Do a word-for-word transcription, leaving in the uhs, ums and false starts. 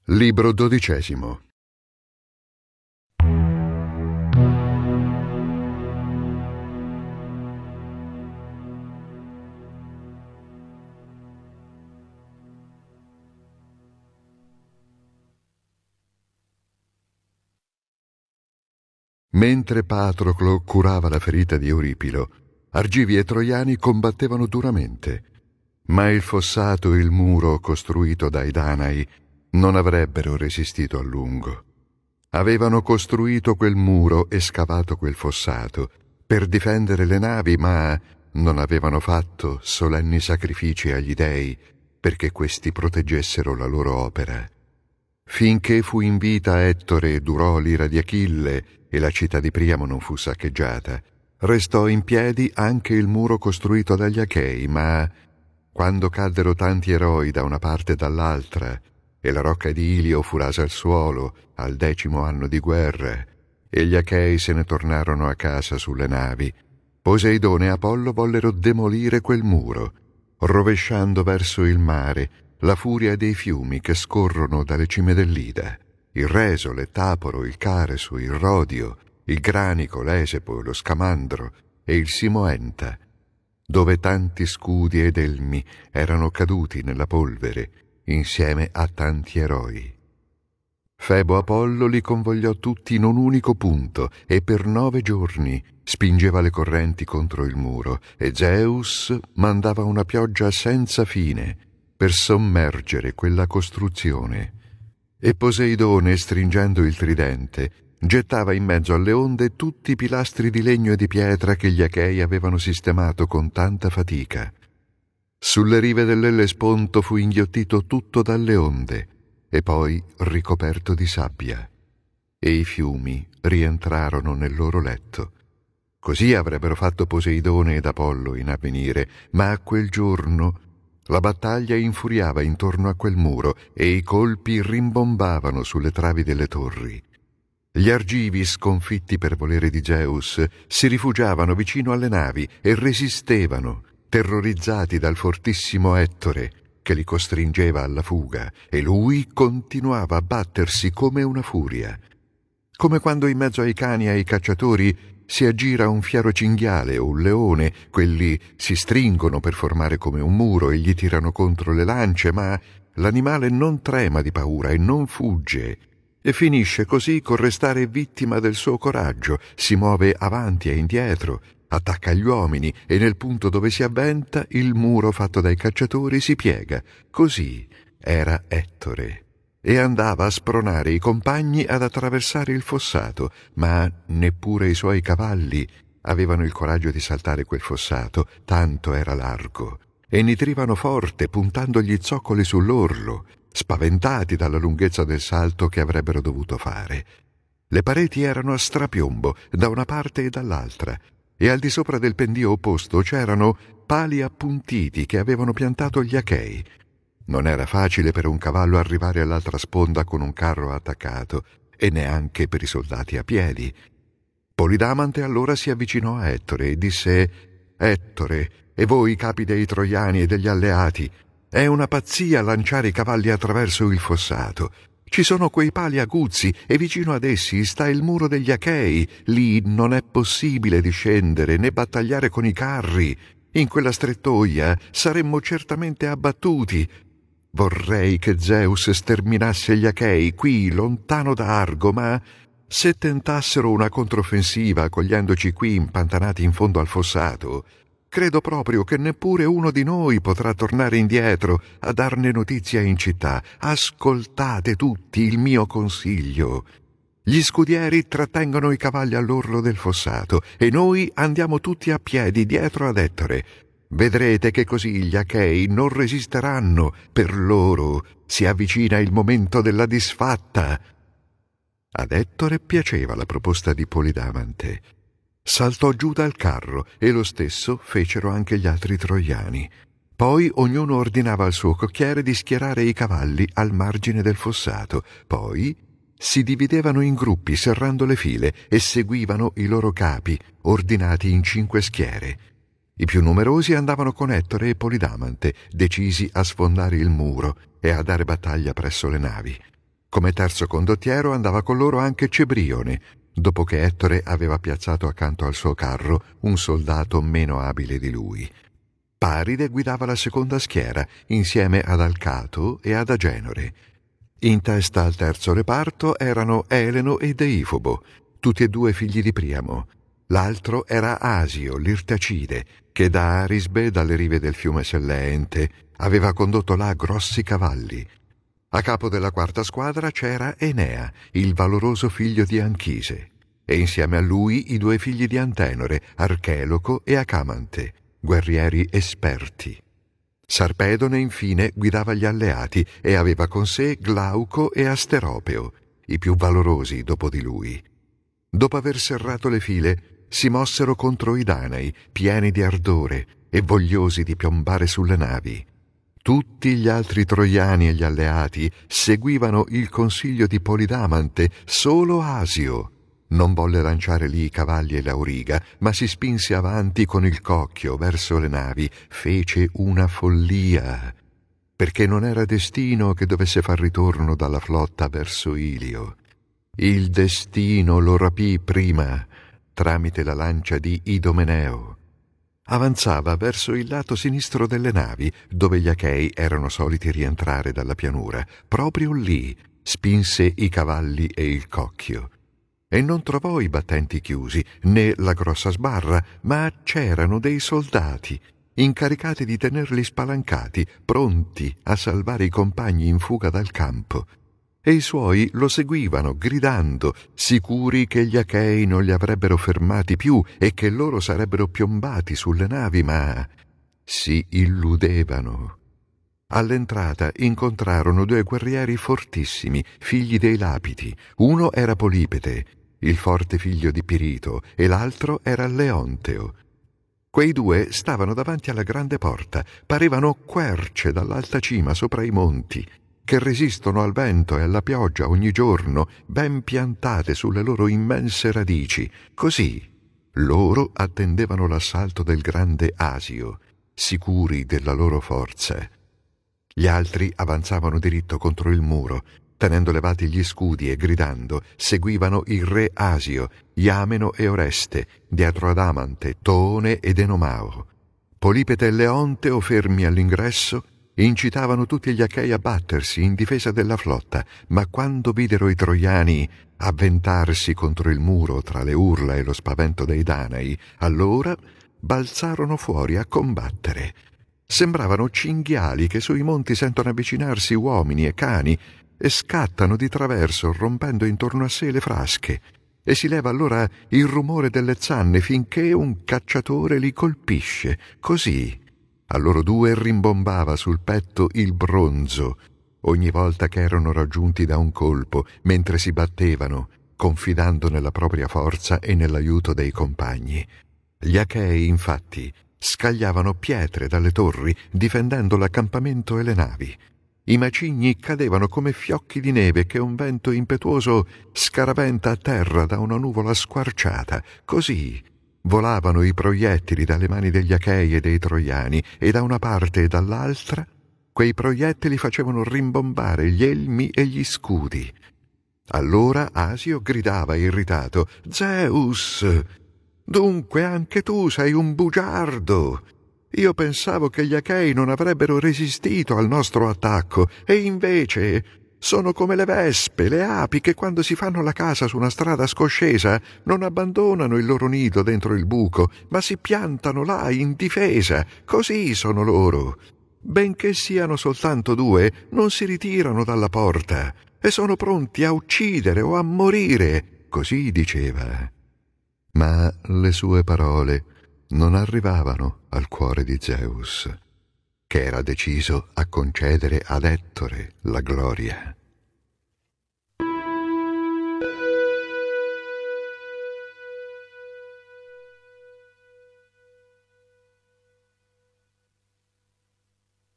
Libro dodicesimo. Mentre Patroclo curava la ferita di Euripilo, Argivi e Troiani combattevano duramente, ma il fossato e il muro costruito dai Danai non avrebbero resistito a lungo. Avevano costruito quel muro e scavato quel fossato per difendere le navi, ma non avevano fatto solenni sacrifici agli dei perché questi proteggessero la loro opera. Finché fu in vita Ettore e durò l'ira di Achille e la città di Priamo non fu saccheggiata, restò in piedi anche il muro costruito dagli Achei, ma quando caddero tanti eroi da una parte e dall'altra e la rocca di Ilio fu rasa al suolo al decimo anno di guerra e gli Achei se ne tornarono a casa sulle navi, Poseidone e Apollo vollero demolire quel muro, rovesciando verso il mare la furia dei fiumi che scorrono dalle cime dell'Ida, il Resole, Taporo, il Caresu, il Rodio, il Granico, l'Esepo, lo Scamandro e il Simoenta, dove tanti scudi ed elmi erano caduti nella polvere insieme a tanti eroi. Febo Apollo li convogliò tutti in un unico punto e per nove giorni spingeva le correnti contro il muro e Zeus mandava una pioggia senza fine per sommergere quella costruzione. E Poseidone, stringendo il tridente, gettava in mezzo alle onde tutti i pilastri di legno e di pietra che gli Achei avevano sistemato con tanta fatica. Sulle rive dell'Ellesponto fu inghiottito tutto dalle onde e poi ricoperto di sabbia, e i fiumi rientrarono nel loro letto. Così avrebbero fatto Poseidone ed Apollo in avvenire, ma a quel giorno la battaglia infuriava intorno a quel muro e i colpi rimbombavano sulle travi delle torri. Gli Argivi, sconfitti per volere di Zeus, si rifugiavano vicino alle navi e resistevano, terrorizzati dal fortissimo Ettore, che li costringeva alla fuga, e lui continuava a battersi come una furia. Come quando in mezzo ai cani e ai cacciatori si aggira un fiero cinghiale o un leone, quelli si stringono per formare come un muro e gli tirano contro le lance, ma l'animale non trema di paura e non fugge, e finisce così col restare vittima del suo coraggio, si muove avanti e indietro, attacca gli uomini e nel punto dove si avventa il muro fatto dai cacciatori si piega. Così era Ettore. E andava a spronare i compagni ad attraversare il fossato, ma neppure i suoi cavalli avevano il coraggio di saltare quel fossato, tanto era largo, e nitrivano forte puntando gli zoccoli sull'orlo, spaventati dalla lunghezza del salto che avrebbero dovuto fare. Le pareti erano a strapiombo da una parte e dall'altra, e al di sopra del pendio opposto c'erano pali appuntiti che avevano piantato gli Achei. Non era facile per un cavallo arrivare all'altra sponda con un carro attaccato, e neanche per i soldati a piedi. Polidamante allora si avvicinò a Ettore e disse: «Ettore, e voi capi dei Troiani e degli alleati, è una pazzia lanciare i cavalli attraverso il fossato. Ci sono quei pali aguzzi e vicino ad essi sta il muro degli Achei. Lì non è possibile discendere né battagliare con i carri. In quella strettoia saremmo certamente abbattuti. Vorrei che Zeus sterminasse gli Achei qui, lontano da Argo, ma se tentassero una controffensiva cogliendoci qui impantanati in fondo al fossato, credo proprio che neppure uno di noi potrà tornare indietro a darne notizia in città. Ascoltate tutti il mio consiglio. Gli scudieri trattengono i cavalli all'orlo del fossato e noi andiamo tutti a piedi dietro ad Ettore. Vedrete che così gli Achei non resisteranno, per loro si avvicina il momento della disfatta». Ad Ettore piaceva la proposta di Polidamante. Saltò giù dal carro e lo stesso fecero anche gli altri troiani. Poi ognuno ordinava al suo cocchiere di schierare i cavalli al margine del fossato. Poi si dividevano in gruppi serrando le file e seguivano i loro capi, ordinati in cinque schiere. I più numerosi andavano con Ettore e Polidamante, decisi a sfondare il muro e a dare battaglia presso le navi. Come terzo condottiero andava con loro anche Cebrione, dopo che Ettore aveva piazzato accanto al suo carro un soldato meno abile di lui. Paride guidava la seconda schiera, insieme ad Alcato e ad Agenore. In testa al terzo reparto erano Eleno e Deifobo, tutti e due figli di Priamo. L'altro era Asio, l'Irtacide, che da Arisbe, dalle rive del fiume Selleente, aveva condotto là grossi cavalli. A capo della quarta squadra c'era Enea, il valoroso figlio di Anchise, e insieme a lui i due figli di Antenore, Archeloco e Acamante, guerrieri esperti. Sarpedone infine guidava gli alleati e aveva con sé Glauco e Asteropeo, i più valorosi dopo di lui. Dopo aver serrato le file, si mossero contro i Danai, pieni di ardore e vogliosi di piombare sulle navi. Tutti gli altri troiani e gli alleati seguivano il consiglio di Polidamante, solo Asio non volle lanciare lì i cavalli e l'auriga, ma si spinse avanti con il cocchio verso le navi, fece una follia, perché non era destino che dovesse far ritorno dalla flotta verso Ilio. Il destino lo rapì prima, tramite la lancia di Idomeneo. Avanzava verso il lato sinistro delle navi, dove gli Achei erano soliti rientrare dalla pianura. Proprio lì spinse i cavalli e il cocchio. E non trovò i battenti chiusi, né la grossa sbarra, ma c'erano dei soldati, incaricati di tenerli spalancati, pronti a salvare i compagni in fuga dal campo. E i suoi lo seguivano, gridando, sicuri che gli Achei non li avrebbero fermati più e che loro sarebbero piombati sulle navi, ma si illudevano. All'entrata incontrarono due guerrieri fortissimi, figli dei Lapiti. Uno era Polipete, il forte figlio di Pirito, e l'altro era Leonteo. Quei due stavano davanti alla grande porta, parevano querce dall'alta cima sopra i monti, che resistono al vento e alla pioggia ogni giorno, ben piantate sulle loro immense radici. Così loro attendevano l'assalto del grande Asio, sicuri della loro forza. Gli altri avanzavano diritto contro il muro, tenendo levati gli scudi e gridando, seguivano il re Asio, Iameno e Oreste, dietro ad Amante, Toone ed Enomao. Polipete e Leonteo, fermi all'ingresso, incitavano tutti gli Achei a battersi in difesa della flotta, ma quando videro i troiani avventarsi contro il muro tra le urla e lo spavento dei Danai, allora balzarono fuori a combattere. Sembravano cinghiali che sui monti sentono avvicinarsi uomini e cani e scattano di traverso rompendo intorno a sé le frasche, e si leva allora il rumore delle zanne finché un cacciatore li colpisce. Così a loro due rimbombava sul petto il bronzo ogni volta che erano raggiunti da un colpo, mentre si battevano, confidando nella propria forza e nell'aiuto dei compagni. Gli Achei, infatti, scagliavano pietre dalle torri, difendendo l'accampamento e le navi. I macigni cadevano come fiocchi di neve che un vento impetuoso scaraventa a terra da una nuvola squarciata. Così volavano i proiettili dalle mani degli Achei e dei Troiani, e da una parte e dall'altra quei proiettili facevano rimbombare gli elmi e gli scudi. Allora Asio gridava irritato: «Zeus! Dunque anche tu sei un bugiardo! Io pensavo che gli Achei non avrebbero resistito al nostro attacco, e invece sono come le vespe, le api che quando si fanno la casa su una strada scoscesa non abbandonano il loro nido dentro il buco, ma si piantano là in difesa. Così sono loro. Benché siano soltanto due, non si ritirano dalla porta e sono pronti a uccidere o a morire». Così diceva. Ma le sue parole non arrivavano al cuore di Zeus, che era deciso a concedere ad Ettore la gloria.